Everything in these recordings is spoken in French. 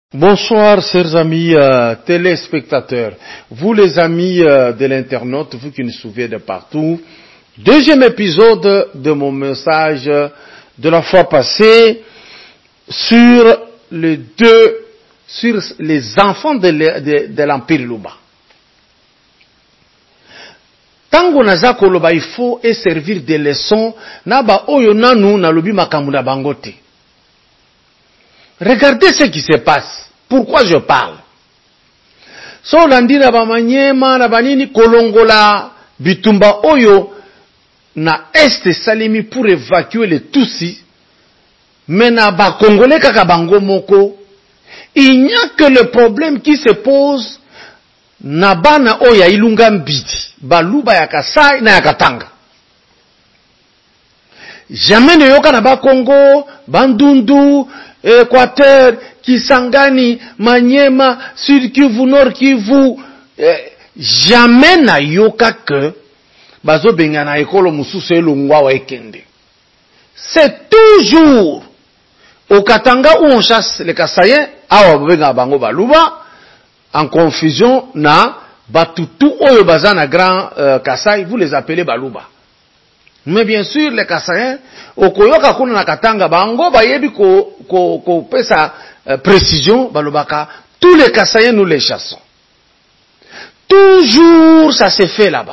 Bonsoir, chers amis téléspectateurs. Vous les amis de l'internaute, vous qui nous suivez de partout. Deuxième épisode de mon message de la fois passée sur les enfants de l'Empire Luba. Tango naza koloba, il faut servir des leçons naba oyo nanu na lobi makambu na bangote. Regardez ce qui se passe. Pourquoi je parle? So landi na ba manyema na banini kolongola bitumba oyo na este salimi pour évacuer les Tutsis. Mais na ba congolais kaka bango moko. Il n'y a que le problème qui se pose na bana oya ilunga mbiti. Baluba ya Kasai na ya Katanga. Jamais ne yoka na ba Congo, Bandundu, Équateur, Kisangani, Maniema, Sud Kivu, Nord Kivu, jamais na yoka que bazo benga na ekolo mususu elongwa wa ekende. C'est toujours au Katanga où on chasse les Kasaïens, awa benga bango baluba, en confusion na batutu oyo bazana grand Kasai, vous les appelez baluba. Mais bien sûr, les Kasaïens, okoyoka kuna na Katanga, bango bayebi ko pesa précision, balobaka, tous les Kasaïens nous les chassons. Toujours ça se fait là-bas.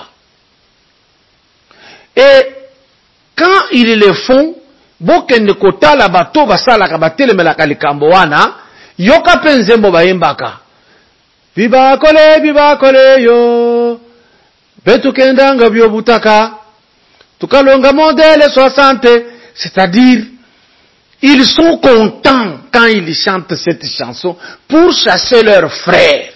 Et quand ils le font, bokende kota la bato basala kabatele melaka likambo wana, yoka penzembo bayembaka. Biba kole yo, betu kendanga biobutaka. Tukalonga modèle 60, c'est-à-dire, ils sont contents quand ils chantent cette chanson pour chasser leurs frères.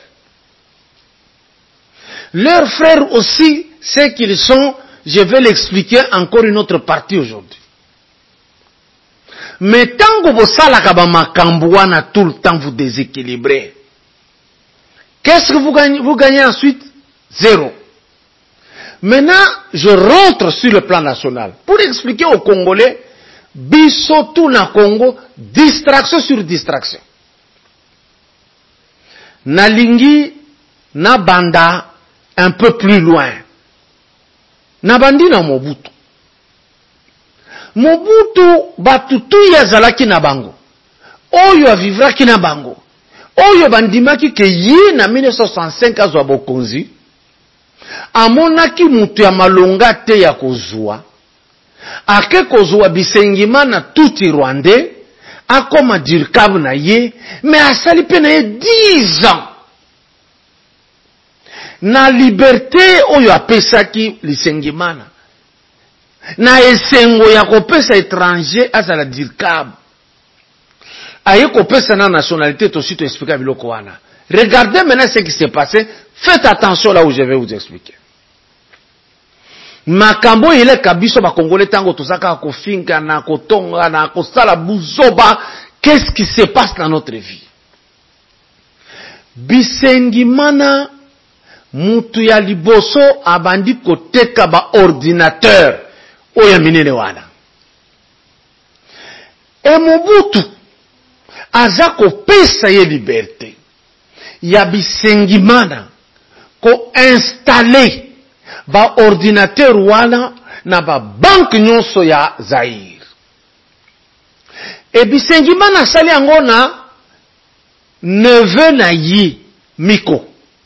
Leurs frères aussi, c'est qu'ils sont, je vais l'expliquer encore une autre partie aujourd'hui. Mais tant que vous salaka ba makambuana tout le temps vous déséquilibrez, qu'est-ce que vous gagnez ensuite? Zéro. Maintenant, je rentre sur le plan national pour expliquer aux Congolais, biso tout na Congo, distraction sur distraction. Nalingi, na banda, un peu plus loin. Na bandi na Mobutu. Mobutu, batutu yazalaki na bango. Oyo avivraki na bango. Oyo bandimaki ke yi na 1965 azwa bokonzi. Amonaki mutu ya malonga te ya kozwa. Ake kozwa Bisengimana tuti Rwandais. Akoma dirkabu na ye. Mais asali pe na ye 10 ans. Na liberté oyo apesaki Bisengimana. Na esengo ya kopesa étranger azala dirkabu. Aye kopesa na nationalité tosi to expliquer biloko wana. Regardez maintenant ce qui s'est passé. Faites attention là où je vais vous expliquer. Makambo ile kabiso ba Congolais tango tozaka kofinga na kotonga na kosala buzoba, qu'est-ce qui se passe dans notre vie? Bisengimana mutu ya liboso abandi koteka ba ordinateur oya minene wana. E Mobutu aza kopesa ye liberté. Ya Bisengimana ko installer ba ordinateur wana na ba banque nyonso ya Zaire. E Bisengimana sali yango na neveu na yi Miko.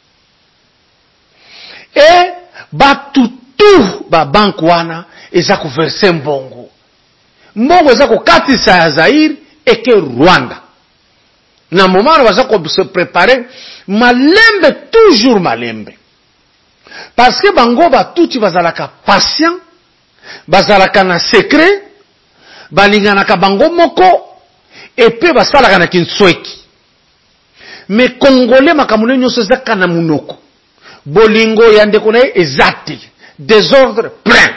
E batutu ba banque wana eza ko verser mbongo. Mbongo eza ko katisa ya Zaire eke Rwanda. Na moment baza ko se préparer malembe, toujours malembe. Parce que bango batuti bazalaka patient, bazalaka na secret, balinganaka bango moko, et puis basalaka na kinsweki. Mais Congolais makamune nyonso ezaka na munoko. Bolingo ya ndeko na ezati, désordre plein.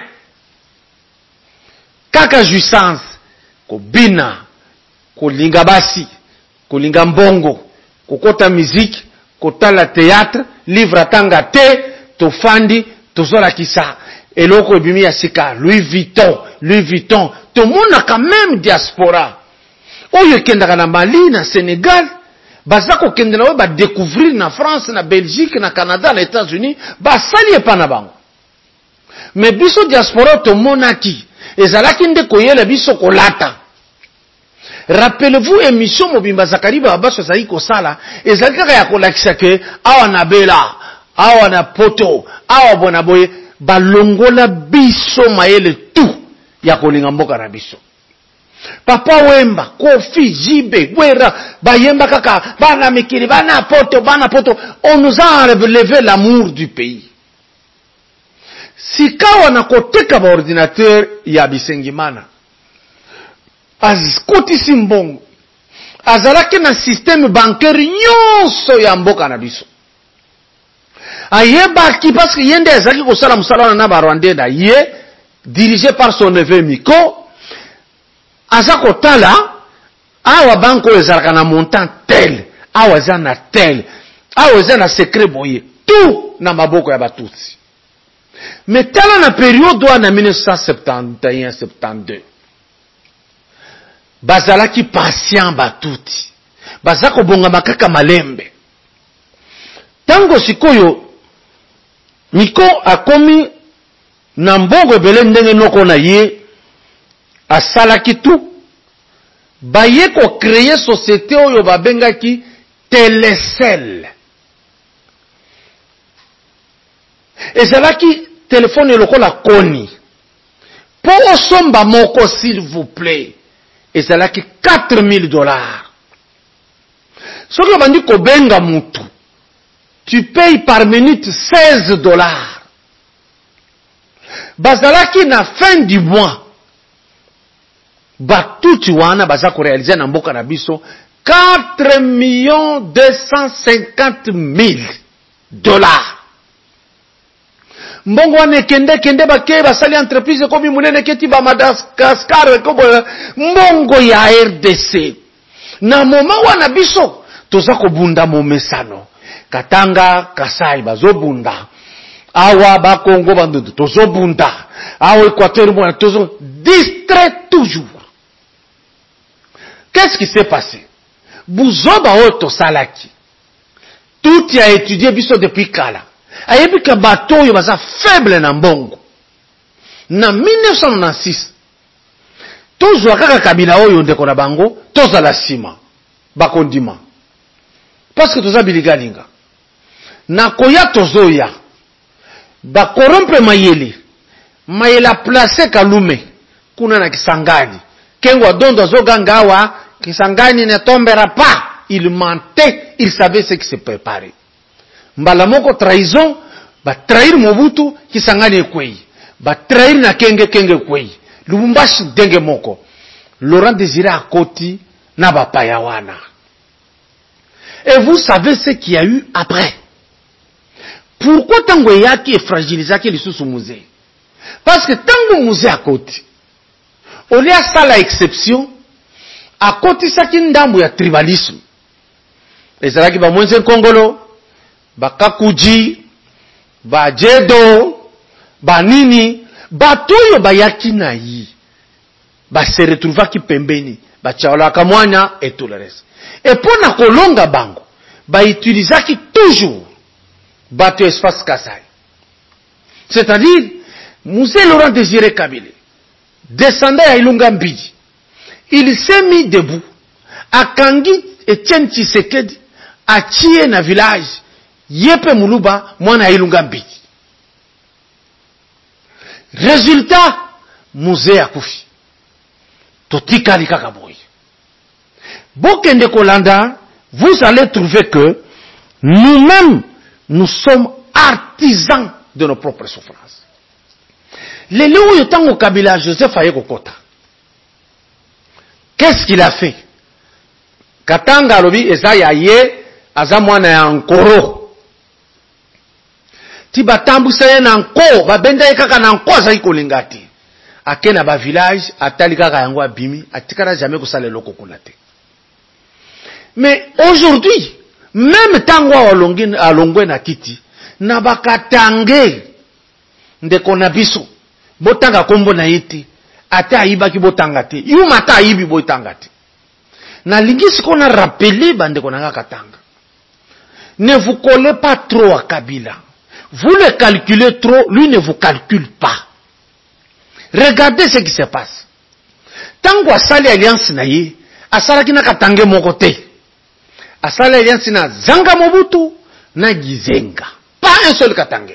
Kaka jouissance, kobina, kolinga basi, kolinga mbongo, kokota musique, kotala théâtre, livre atanga te, tofandi, tozola kisa, eloko ebimi ya sika, Louis Vuitton, to mona quand même diaspora. Oyo kendaka na Mali, na Sénégal, bazako kende na we ba découvrir na France, na Belgique, na Canada, na États-Unis, ba sali epa na bango. Mais biso diaspora to monaki, ezalaki nde koyela biso kolata. Rappelez-vous émission Mobimba Zakari Babaso Zaki Kosala, ezalaki kaka ya kolakisa ke awa na bela, awa na poto, awa bona boye balongola biso mayele tout ya kolinga mboka na biso. Papa Wemba, Kofi, Jibe, Wera, Bayemba Kaka, Bana Mikiri, Bana Poto, on nous a relevé l'amour du pays. Si kawa koteka ba ordinateur ya Bisengimana, azkoti simbongo, azalaki na système bancaire nyonso ya mboka na biso. Ayebaki parce que yende azaki kosala musala na ba Rwandais na ye, dirigé par son neveu Miko, azako tala, awa banko ezalaka na montant tel, awa za na tel, awa za na secret boye, tout na maboko ya batutsi. Mais tala na période wana 1971-72. Bazalaki patient batuti. Bazako bonga makaka malembe. Tango sikoyo, Miko akomi na mbongo ebele ndenge noko na ye, asalaki tout, baye ko créer société oyo babengaki Telecel. Ezalaki téléphone lokola koni. Pour osomba moko s'il vous plaît. Ezalaki $4,000. Soki obandi kobenga mutu, tu payes par minute $16. Bazalaki na fin du mois. Batuti wana baza ko réaliser na mboka na biso $4,250,000. Mbongo wane kende bake basali entreprise komi munene keti ba Madagascar ko mbongo ya RDC. Na moma wana biso toza ko bunda momesano. Katanga Kasai bazobunda. Awa ba Congo bandudu tozobunda. Awa Équateur mwana tozo distrait toujours. Qu'est-ce qui s'est passé? Buzoba oto salaki. Tout y a étudié biso depuis kala. Ayebika bato yo baza faible na mbongo. Na 1996. Tozwa kaka kabila oyo ndeko na bango, toza la sima. Bakondima. Parce que toza biligalinga. Na koya tozoya. Bakorompe mayele. Mayela place Kalume. Kuna na Kisangani. Kengwa dondo zoganga wa Kisangani ne tombera pas. Il mentait, il savait ce qui se préparait. Mbala moko trahison, ba trahir Mobutu, Kisangani ekwei. Ba trahir na kenge ekwei. Lubumbashi denge moko. Laurent Désiré Akoti na ba payawana. Et vous savez ce qu'il y a eu après. Pourquoi tango yaki est fragilisaki lisusu musée? Parce que tango musée Akoti, au lieu ça la exception, Akoti saki ndambu ya tribalisme. Ezalaki ba mwenze Kongolo, ba Kakuji, ba Jedo, ba Nini, ba toyo ba yaki na yi. Ba se retrouvaki pembeni, ba chaola kamwanya et tout le reste. Et pour na kolonga bango, ba utilisaki toujours bato espace Kasai. C'est-à-dire, Musée Laurent Désiré Kabila, descendant à Ilunga Mbidi, il s'est mis debout, à Kangi Etienne Tshisekedi, à Chie na village, Yepe Muluba, mwana Ilunga Mbidi. Résultat, Musée Akufi. Totika Likakaboui. Bokende Kolanda, vous allez trouver que nous-mêmes, nous sommes artisans de nos propres souffrances. Les Léo Yotango Kabila, Joseph Ayeko Kota. Qu'est-ce qu'il a fait? Katanga Lobi Ezaya Ye, Azamwana ya Nkoro. Tibatambu saye na Nko, babenda yekaka na Nko za iko lingati. Akena ba village, atali kaka yango abimi, atikara jamais kusale loko kulate. Mais aujourd'hui, même tango alongwe na kiti, na bakatange ndeko na biso, botanga kombo na yete, ate aibaki botanga te, yuma ata aibi botanga te. Na lingisi qu'on a rappelé bande konanga Katanga. Ne vous collez pas trop à Kabila. Vous le calculez trop, lui ne vous calcule pas. Regardez ce qui se passe. Tango asali alliance na ye, asala kina Katange mokote. Asali alliance na Zanga Mobutu na Gizenga. Pas un seul Katange.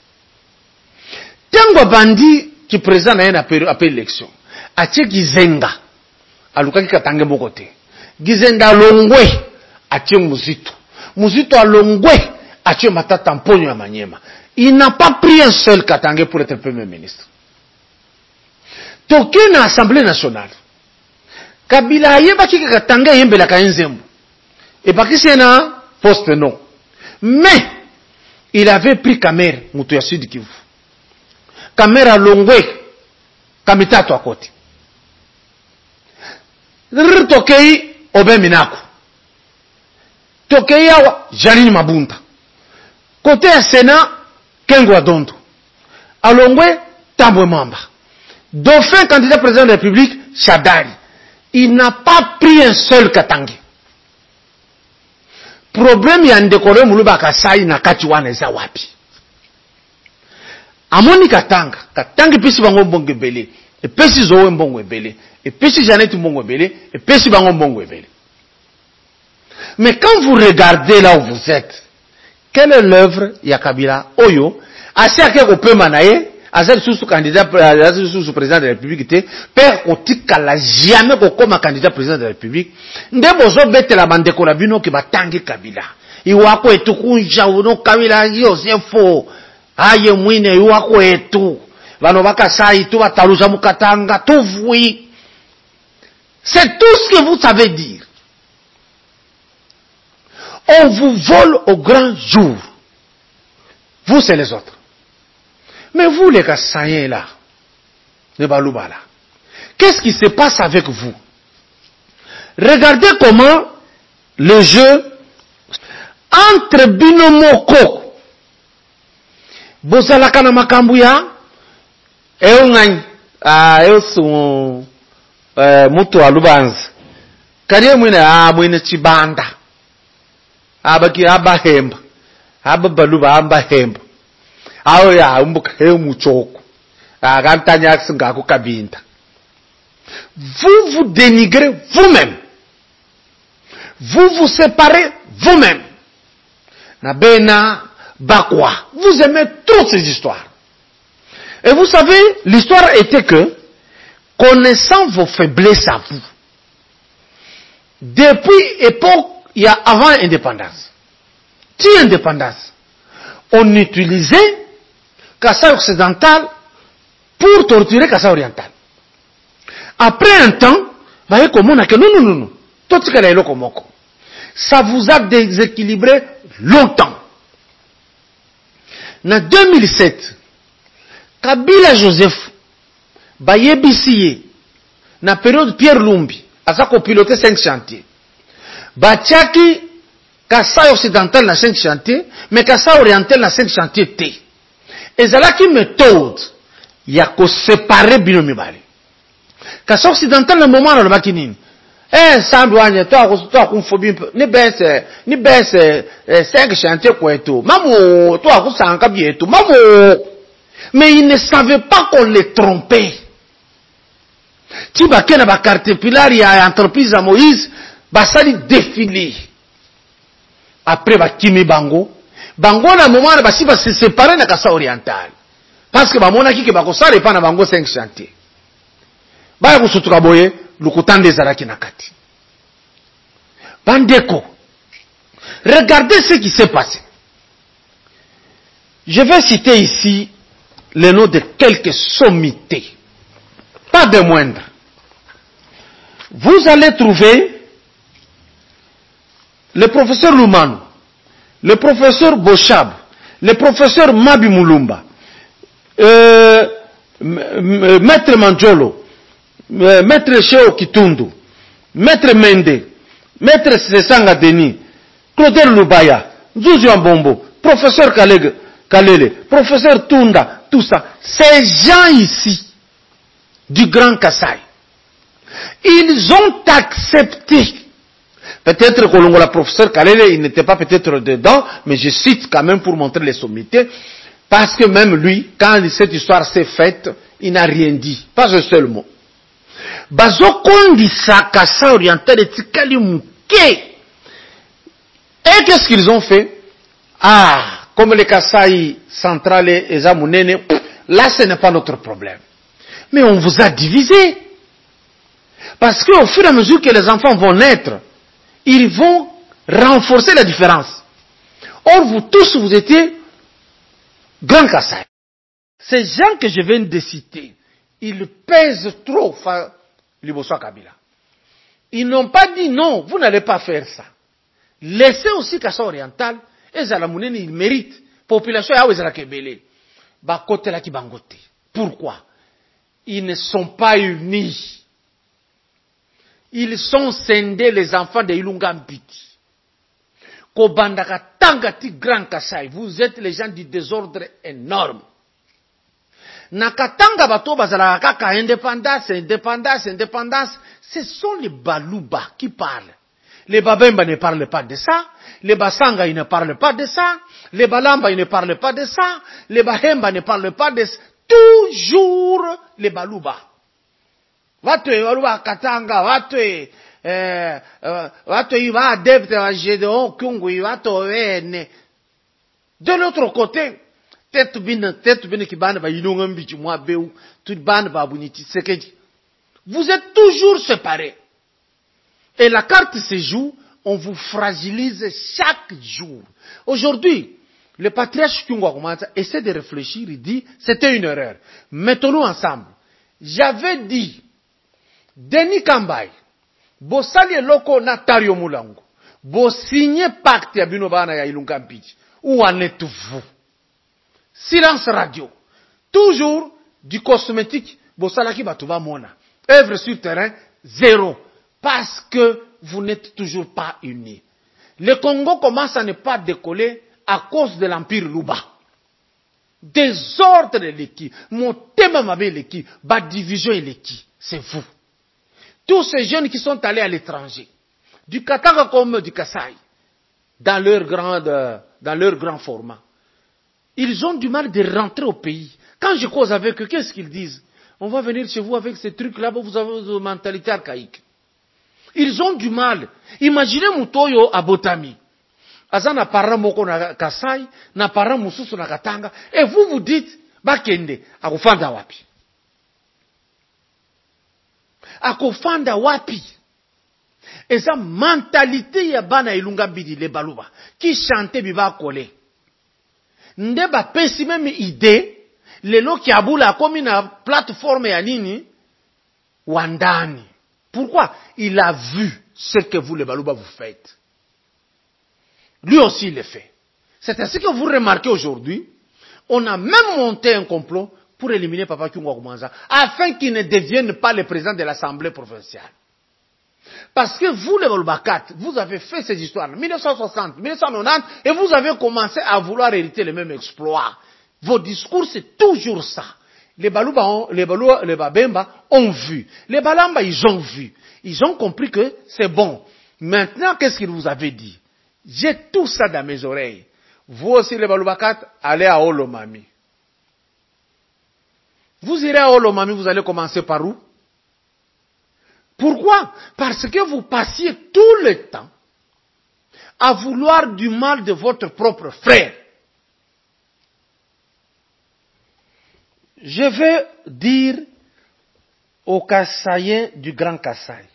Tango bandi qui présente na ye après l'élection. Atie Gizenga. Alukaki Katange mokote. Gizenga longwe atie Muzitu. Muzitu alongwe atie Matata Mponyo ya Manyema. Il n'a pas pris un seul Katange pour être premier ministre. Toke na Assemblée nationale. Kabila yeba ki Katanga yembela ka Nzembo. Et baki sena poste non. Mais il avait pris Kamer mutu ya Sud Kivu. Kamer alongwe kamitatu akoti. Tokei Obe Minaku. Tokei awa Janine Mabunda. Côté ya Sénat Kengo Adondo. Alongwe Tambwe Mamba. Dauphin candidat président de la République, Chadari. Il n'a pas pris un seul Katange. Problème ya ndekore muluba Kasai na kati wana eza wapi. Amoni Katanga, Katanga pesi bango mbongo ebele, epesi Zoe mbongo ebele, epesi Jeannette mbongo ebele, epesi bango mbongo ebele. Mais quand vous regardez là où vous êtes, quelle est l'œuvre ya Kabila Oyo, assez à quelque peu manaye, Azal sous candidat sous président de la République était père otika la jamais comme candidat président de la République ndebozo bete la bande ko la bino ki batangi Kabila iwako etu kunja uno Kabila Yosefo aye mwine iwako etu bano bakasai tu bataluza mukatanga tuvui. C'est tout ce que vous savez dire. On vous vole au grand jour. Vous c'est les autres. Mais vous, les Kassaïens là, les Balouba là, qu'est-ce qui se passe avec vous? Regardez comment le jeu entre Binomoko, Bozalakana Makambuya, et Ongany, son Mutu Alubanz, Kanye Mwine Chibanda, Abaki Abahemba, Ababaluba Ambahemba. Aho ya umbuka muchoko agantanya ngako kabinda. Vous vous dénigrez vous-même. Vous vous séparez vous-même. Nabena Bakwa. Vous aimez toutes ces histoires. Et vous savez, l'histoire était que, connaissant vos faiblesses à vous, depuis époque, il y a avant indépendance, indépendance, on utilisait Kassai occidental pour torturer Kassai oriental. Après un temps, voyez comment on non. Tout ce qu'elle est là comme ça vous a déséquilibré longtemps. En 2007, Kabila Joseph, Bayebisiye, na période Pierre Lumbi, a ça copiloté 5 chantiers. Batiaki, Kassai occidental na 5 chantiers, mais Kassai oriental na 5 chantiers T. Et c'est là qui méthode, il y a qu'à séparer binomi bali. Kassai occidental le moment le makinine. Sans douane, toi qu'on phobie, ni baisse 5 chantiers quoi et tout. Maman, toi qu'on s'en cabie et tout. Maman. Mais ils ne savaient pas qu'on les trompait. Tu vas qu'à la carte pilar, il y a entreprise à Moïse, bah ça lui défilé. Après, bah Kimi Bango. Bango, na moment, bah si va se séparer na Kassai oriental. Parce que bah mon aki que bah ça n'est pas na Bango 5 chantiers. Bah vous surtout kaboye, le coton des araki nakati. Bandeko. Regardez ce qui s'est passé. Je vais citer ici le nom de quelques sommités. Pas de moindre. Vous allez trouver le professeur Lumano, le professeur Bochab, le professeur Mabi Mulumba, maître Manjolo, maître Cheo Kitundu, maître Mende, maître Sesanga Denis, Claude Lubaya, Nzuzu Ambombo, professeur Kalele, professeur Tunda, tout ça. Ces gens ici, du Grand Kassai, ils ont accepté Peut-être que la professeur Kalele, il n'était pas peut-être dedans, mais je cite quand même pour montrer les sommités, parce que même lui, quand cette histoire s'est faite, il n'a rien dit, pas un seul mot. Bazo kondisa Kassa oriental et tikali muke. Et qu'est-ce qu'ils ont fait? Ah, comme les Kasaï centrales et Zamounene, là ce n'est pas notre problème. Mais on vous a divisé. Parce qu'au fur et à mesure que les enfants vont naître, ils vont renforcer la différence. Or, vous tous, vous étiez Grand Kasaï. Ces gens que je viens de citer, ils pèsent trop, Liboso Kabila. Ils n'ont pas dit non, vous n'allez pas faire ça. Laissez aussi Kassa oriental, et Zalamounene, ils méritent. Population, pourquoi? Ils ne sont pas unis. Ils sont scindés, les enfants de Ilunga Mpiti. Kobandaka Tangati Grand Kasaï, vous êtes les gens du désordre énorme. Nakatanga bato bazala kaka indépendance, ce sont les Baluba qui parlent. Les Babemba ne parlent pas de ça, les Basanga ils ne parlent pas de ça, les Balamba ils ne parlent pas de ça, les Bahemba ne parlent pas de ça, toujours les Baluba. Watwe Baluba Katanga, watwe iva adepte wa Gédéon Kungu, watwe ene. De l'autre côté, tête bine ki bana ba yinonga mbichi mwa beu, tout bana ba buniti sekeji. Vous êtes toujours séparés. Et la carte se joue, on vous fragilise chaque jour. Aujourd'hui, le patriarche Kyungwa Komanza essaie de réfléchir, il dit, c'était une erreur. Mettons-nous ensemble. J'avais dit, Denis Kambay, bo sali loko na Tario Mulango, bo signé pacte ya bino bana ya Ilunga Mpiti. Où en êtes-vous? Silence radio. Toujours du cosmétique, bo salaki batuba mona. Œuvre sur terrain, zéro. Parce que vous n'êtes toujours pas unis. Le Congo commence à ne pas décoller à cause de l'empire Luba. Désordre de l'équipe. Mon thème m'avait l'équipe. Bas division et l'équipe. C'est vous. Tous ces jeunes qui sont allés à l'étranger, du Katanga comme du Kasaï, dans leur grand format, ils ont du mal de rentrer au pays. Quand je cause avec eux, qu'est-ce qu'ils disent? On va venir chez vous avec ces trucs-là, vous avez une mentalité archaïque. Ils ont du mal. Imaginez Mutoyo à Botami. Aza na para moko na Kasai, na para mususu na Katanga, et vous vous dites, Bakende, akufanda wapi? Akufanda wapi? Et sa mentalité ya bana Ilunga Bidi le Baluba, qui chantait biba kole. Nde ba pesi même idée, lelo ki abula comme une plateforme ya nini, wandani. Pourquoi? Il a vu ce que vous, les Baluba, vous faites. Lui aussi, il le fait. C'est ainsi que vous remarquez aujourd'hui, on a même monté un complot pour éliminer Papa Kyungwa Komanza, afin qu'il ne devienne pas le président de l'Assemblée provinciale. Parce que vous, les Baluba 4, vous avez fait ces histoires en 1960, 1990, et vous avez commencé à vouloir hériter les mêmes exploits. Vos discours, c'est toujours ça. Les Babemba ont vu. Les Balamba, ils ont vu. Ils ont compris que c'est bon. Maintenant, qu'est-ce qu'ils vous avaient dit? J'ai tout ça dans mes oreilles. Vous aussi, les Balubakat, allez à Olomami. Vous irez à Olomami, vous allez commencer par où? Pourquoi? Parce que vous passiez tout le temps à vouloir du mal de votre propre frère. Je vais dire aux Kassaïens du Grand Kasaï.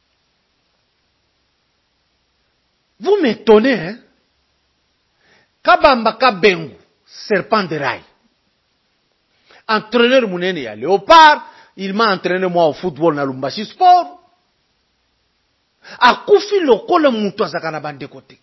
Vous m'étonnez, hein? Kabamba Kabengu, serpent de rail. Entraîneur Mounene à Léopard, il m'a entraîné moi au football na Lumbashi Sport. Akufi lokola mutu azakana bande kote.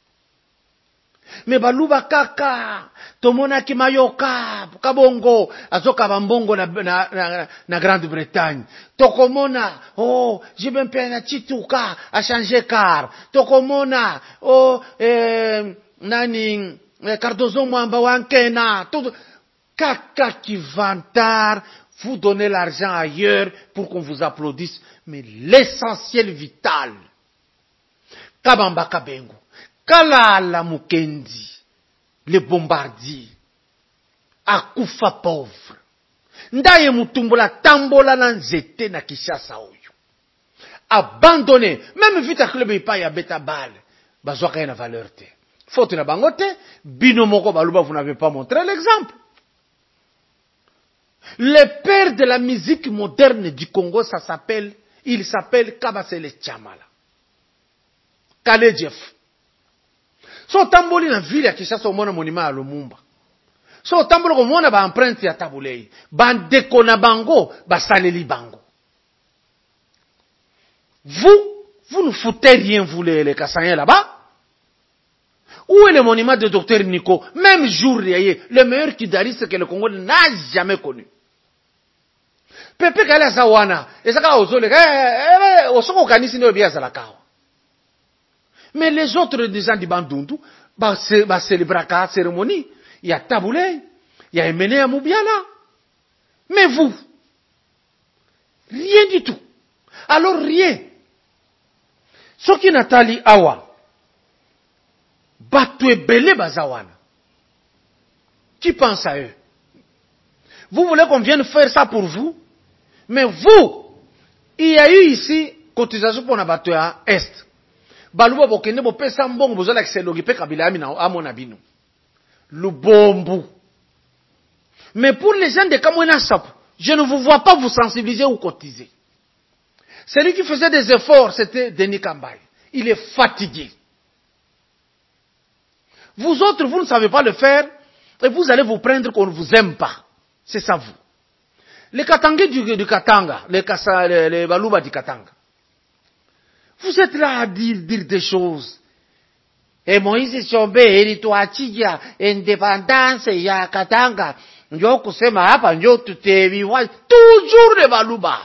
Me baluba kaka, tomona ki mayoka, kabongo, azoka bambongo na Grande-Bretagne. Tokomona, oh, jibempena chituka, a changé car. Tokomona, oh, nani, Cardozo Mwamba wankena, tout. Kaka qui vantard, vous donnez l'argent ailleurs pour qu'on vous applaudisse. Mais l'essentiel vital, kabamba kabengo, kalala mukendi, le bombardier, akufa pauvre. Ndaye mutumbola tambola na nzete na Kinshasa oyo. Abandonné, même vite à club et pas ya beta balle, bazwaka na valeur te. Faute na bangote, bino moko baluba vous n'avez pas montré l'exemple. Le père de la musique moderne du Congo, il s'appelle Kabasele Chamala. Kale Jeff. So tamboli na ville ya Kinshasa omona monument à Lumumba. So tamboli komona ba empreinte ya Tabulei. Bandeko na bango, basaleli bango. Vous ne foutez rien, vous les Kassaïens là-bas. Où est le monument de Dr Nico? Même jour, le meilleur kidariste que le Congo n'a jamais connu. Pepe kala sawana, ezaka ozole, osoko kanisi ne obia zalakawa. Mais les autres des gens du Bandundu, célébrer la cérémonie, il y a Taboulé, il y a Emene Amoubiala. Mais vous, rien du tout. Alors rien. Ce qui Nathalie Awa, Batoué Belé Bazawana. Qui pense à eux? Vous voulez qu'on vienne faire ça pour vous? Mais vous, il y a eu ici, cotisation pour Nabatoué à Est. Balouba Bokene, bo pesa mbongo, bozola kiselogi pe kabila amina amonabino. Lubombu. Mais pour les gens de Kamwena Sap, je ne vous vois pas vous sensibiliser ou cotiser. Celui qui faisait des efforts, c'était Denis Kambaye. Il est fatigué. Vous autres, vous ne savez pas le faire, et vous allez vous prendre qu'on ne vous aime pas. C'est ça vous. Les Katangais du Katanga, les Balouba du Katanga. Vous êtes là à dire des choses. Et Moïse Chombe, Eritoachiya, indépendance, ya Katanga. Njo kusema hapa, njo tuteviwa. Toujours les Balouba.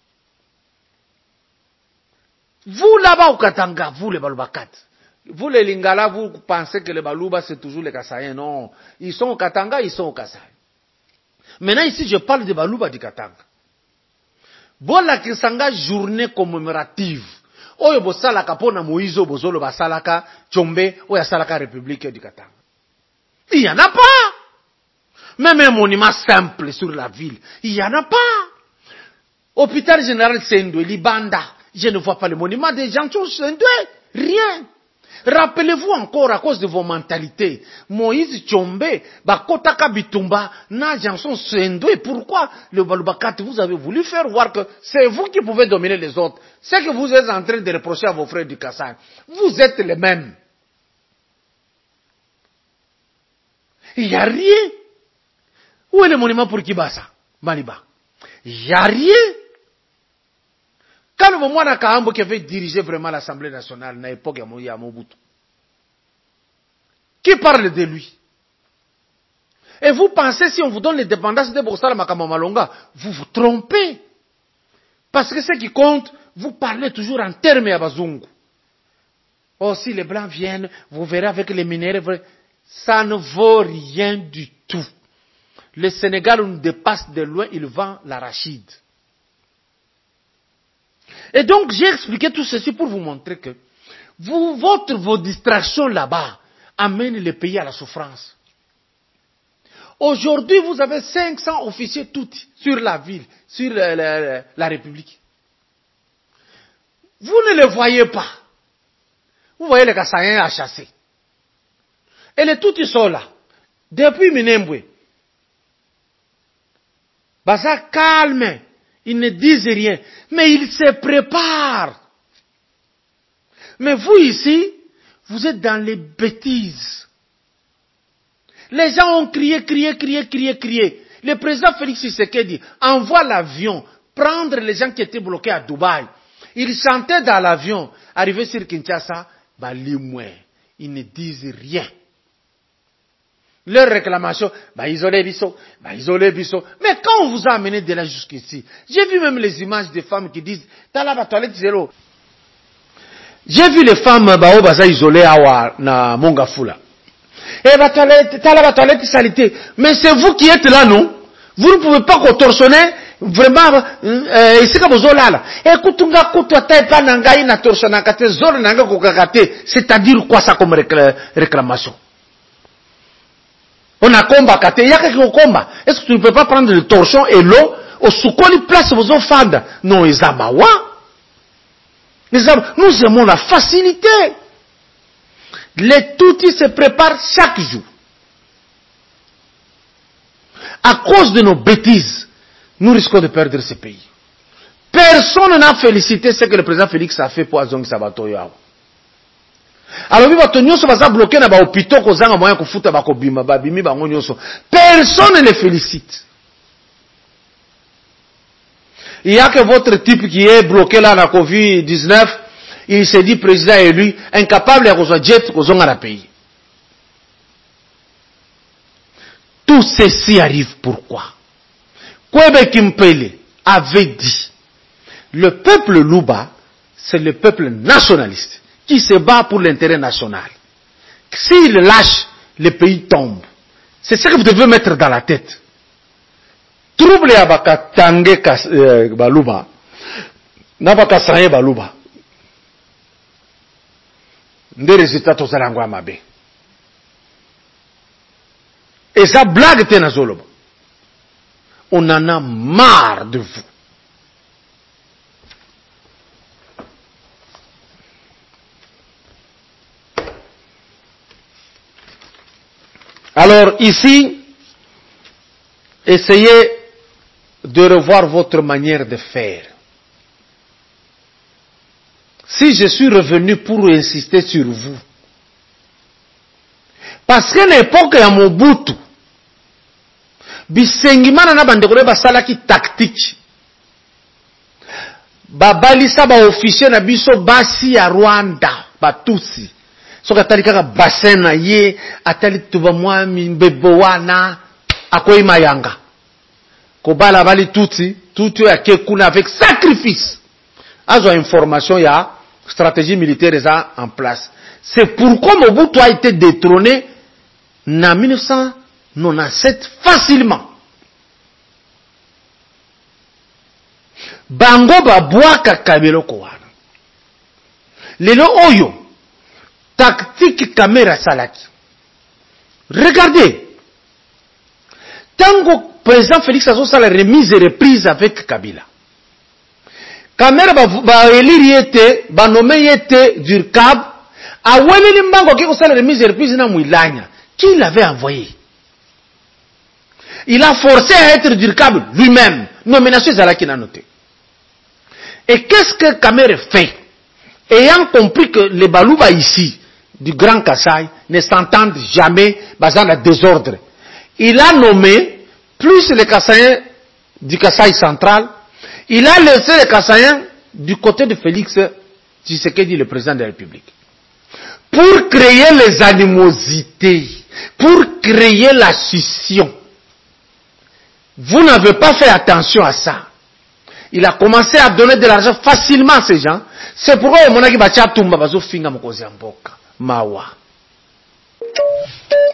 Vous là-bas au Katanga, vous les Baloubakat. Vous les Lingala, vous pensez que les Balouba c'est toujours les Kassaïens. Non. Ils sont au Katanga, ils sont au Kassai. Maintenant ici, je parle des Balouba du Katanga. Voilà que sanga journée commémorative. Oyo bosalaka pona Moïse bozolo basalaka Chombe oyo salaka République du Katanga. Il y en a pas. Même un monument simple sur la ville, il y en a pas. Hôpital général Sendwe, Libanda, je ne vois pas le monument des gens qui ont Sendwe, rien. Rappelez-vous encore à cause de vos mentalités. Moïse Chombe, Bakotaka Bitumba, na Janson Sendwe. Pourquoi le Baloubakat, vous avez voulu faire voir que c'est vous qui pouvez dominer les autres. C'est que vous êtes en train de reprocher à vos frères du Kassai. Vous êtes les mêmes. Il n'y a rien. Où est le monument pour Kibasa, Maliba? Il n'y a rien. Quand le moment où Kahambo qui avait dirigé vraiment l'Assemblée nationale, à l'époque, il y a Mobutu. Qui parle de lui? Et vous pensez, si on vous donne l'indépendance de Borsala Makamamalonga, vous vous trompez. Parce que ce qui compte, vous parlez toujours en termes à Bazungu. Oh, si les Blancs viennent, vous verrez avec les minéraux, ça ne vaut rien du tout. Le Sénégal nous dépasse de loin, il vend l'arachide. Et donc, j'ai expliqué tout ceci pour vous montrer que vos distractions là-bas amènent le pays à la souffrance. Aujourd'hui, vous avez 500 officiers tout sur la ville, sur la République. Vous ne les voyez pas. Vous voyez les Kassaïens à chasser. Et les Tutsis sont là. Depuis Minembwe. Baza calme. Ils ne disent rien. Mais ils se préparent. Mais vous ici, vous êtes dans les bêtises. Les gens ont crié. Le président Félix Tshisekedi envoie l'avion prendre les gens qui étaient bloqués à Dubaï. Ils chantaient dans l'avion. Arrivés sur Kinshasa, ils ne disent rien. Leur réclamation, isoler Bisso. Mais quand on vous a amené de là jusqu'ici, j'ai vu même les images des femmes qui disent, t'as la toilette zéro. J'ai vu les femmes, isolées na Mongafula. Et t'as la toilette salité. Mais c'est vous qui êtes là, non? Vous ne pouvez pas contorsionner vraiment ici comme zolala écoute nga kutu ataipa nangai na torsa na kate zol nanga kokakate, c'est-à-dire quoi ça comme réclamation? On a combat kate yaka ki combat. Est-ce que tu ne peux pas prendre le torchon et l'eau au soukoli place vos offrandes? Non, ezamawa. Nous aimons la facilité. Les toutis se préparent chaque jour. À cause de nos bêtises, nous risquons de perdre ce pays. Personne n'a félicité ce que le président Félix a fait pour Azongi Sabato Yao. Alors, il va tenir sur va bloquer na ba hôpital ko zanga moyen ko futa ba ko bima ba bimi ba ngonyoso. Personne ne les félicite. Il y a que votre type qui est bloqué là na Covid-19, il s'est dit président élu, incapable de rejoindre jet ko zonga na pays. Tout ceci arrive pourquoi? Kwebe Kimpele avait dit, le peuple Luba, c'est le peuple nationaliste qui se bat pour l'intérêt national. S'il lâche, le pays tombe. C'est ce que vous devez mettre dans la tête. Trouble ya baka tangue baluba, na baka sanye baluba. Nde résultat tozalangwa mabe. Et ça blague te na zoloba. On en a marre de vous. Alors ici, essayez de revoir votre manière de faire. Si je suis revenu pour insister sur vous, parce que l'époque ya Mobutu, bisengimana na bandekole basalaki tactique, babalisa ba officier na biso basi ya Rwanda, batusi. Soka atali kaka bassin na ye, atali tuba mwa mbebo wana, akoyi mayanga. Kobala bali tuti ya kekuna avec sacrifice. Azo information ya stratégie militaire eza en place. C'est pourquoi Mobutu a été détrôné en 1997 facilement. Bango babwaka kabeloko wana. Lelo oyo tactique caméra salaki. Regardez. Tango président Félix a la remise et reprise avec Kabila. Caméra ba élire yete, ba nommé yete Durkab, a wele limbango qui a la remise et reprise na Mouilanya. Qui l'avait envoyé? Il a forcé à être Durkab lui-même. Nomination Zalaki n'a noté. Et qu'est-ce que Kamere fait? Ayant compris que les Balouba ici, du Grand Kassai, ne s'entendent jamais, basant le désordre. Il a nommé plus les Kassaïens du Kassai central, il a laissé les Kassaïens du côté de Félix Tshisekedi, le président de la République. Pour créer les animosités, pour créer la scission. Vous n'avez pas fait attention à ça. Il a commencé à donner de l'argent facilement à ces gens. C'est pourquoi mon ami Bacha Tumba Bazo Finga Mokozi Mboka. Mawa.